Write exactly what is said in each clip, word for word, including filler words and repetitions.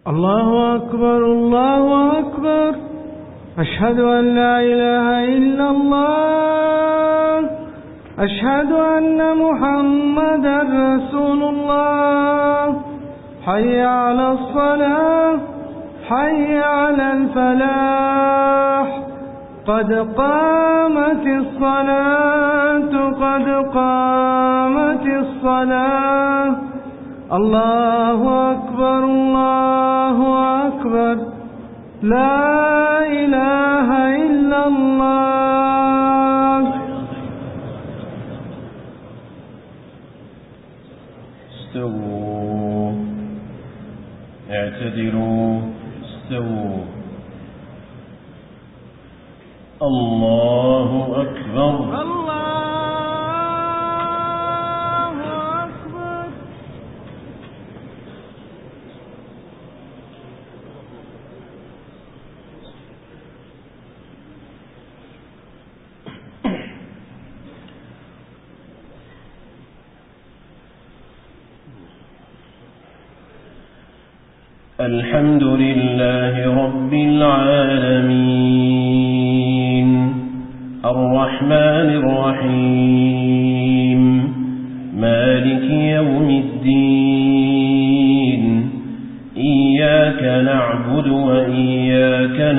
الله أكبر الله أكبر. أشهد أن لا إله إلا الله. أشهد أن محمدا رسول الله. حي على الصلاة حي على الفلاح. قد قامت الصلاة قد قامت الصلاة. الله أكبر الله أكبر. لا إله إلا الله. استووا اعتدلوا استووا. الله أكبر الله أكبر. الحمد لله رب العالمين الرحمن الرحيم مالك يوم الدين إياك نعبد وإياك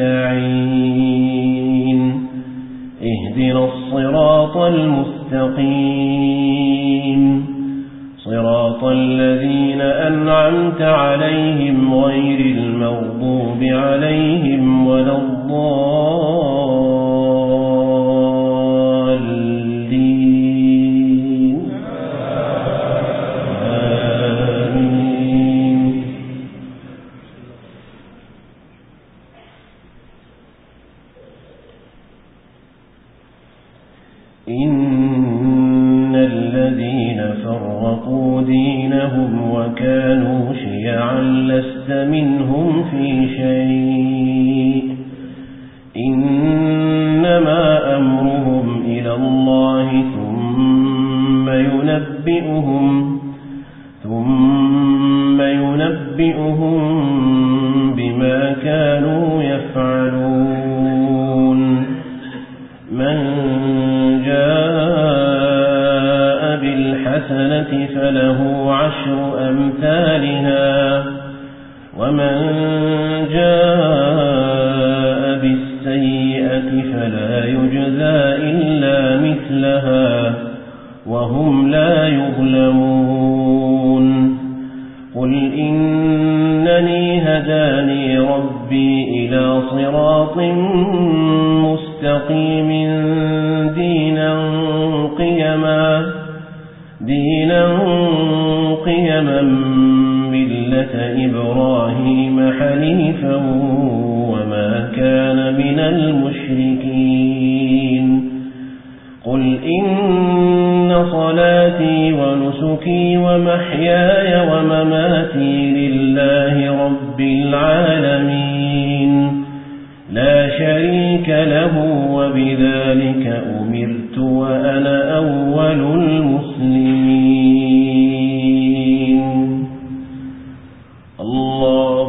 نستعين اهدنا الصراط المستقيم صراط الذين أنعمت عليهم غير المغضوب عليهم ولا الضالين آمين. إن الذين فرقوا دينهم وكانوا شيعا لست منهم في شيء إنما أمرهم إلى الله ثم ينبئهم ثم ينبئهم بما كانوا يفعلون. من جاء بالحسنة فله عشر أمثالها ومن جاء بالسيئة فلا يجزى إلا مثلها وهم لا يظلمون. قل إنني هداني ربي إلى صراط مستقيم دينا قيما دينا قيما ملة إبراهيم حنيفا وما كان من المشركين. قل إن صلاتي ونسكي ومحياي ومماتي لله رب العالمين لا شريك له وبذلك أمرت وأنا أول المسلمين. الله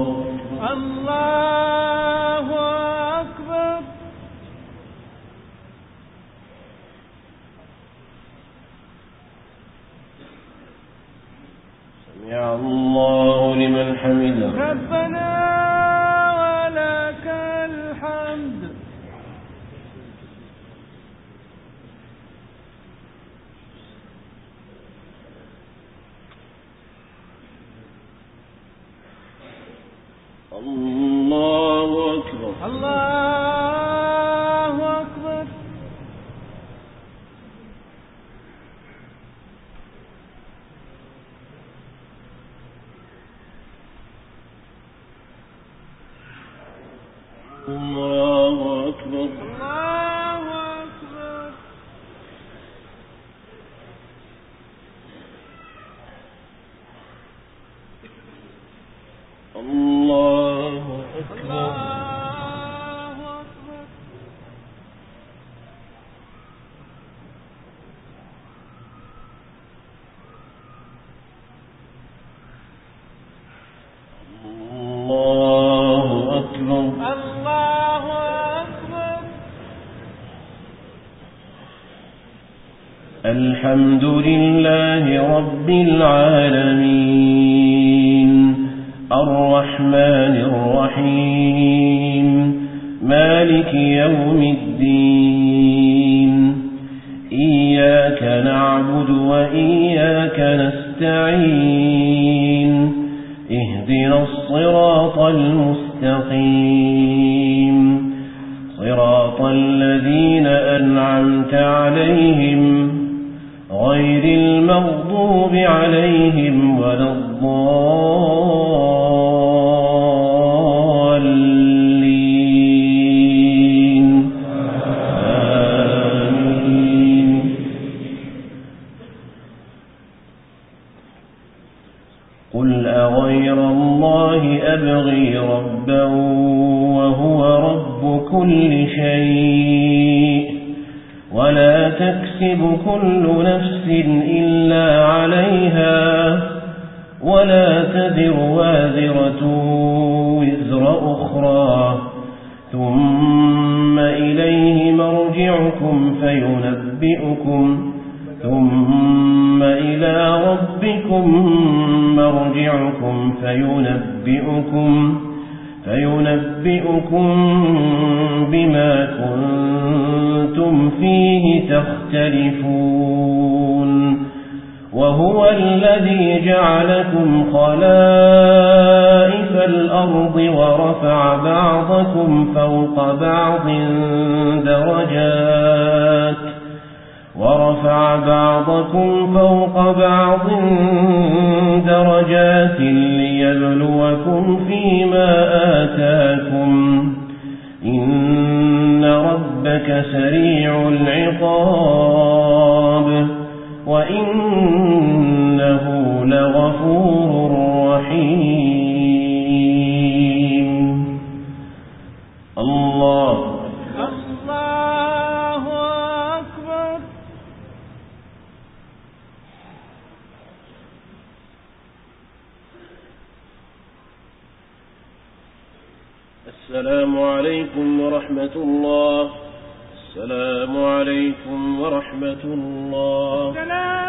الله أكبر. سمع الله لمن حمده. ربنا ولك الحمد. الله أكبر الله أكبر. الله أكبر الله أكبر. الله أكبر. الله أكبر. الحمد لله رب العالمين الرحمن الرحيم مالك يوم الدين إياك نعبد وإياك نستعين اهدنا الصراط المستقيم صراط الذين أنعمت عليهم غير المغضوب عليهم ولا الضالين آمين. قل أغير الله أبغي ربا وهو رب كل شيء ولا تكسب كل نفس إلا عليها ولا تذر وازرة وزر أخرى ثم إليه مرجعكم فينبئكم ثم إلى ربكم مرجعكم فينبئكم فينبئكم بما كنتم فيه تختلفون وهو الذي جعلكم خلائف الأرض ورفع بعضكم فوق بعض درجات ورفع بعضكم فوق بعض درجات ليبلوكم فيما آتاكم إن ربك سريع العقاب وإنه لغفور رحيم. الله الله أكبر. السلام عليكم ورحمة الله. السلام عليكم ورحمة الله.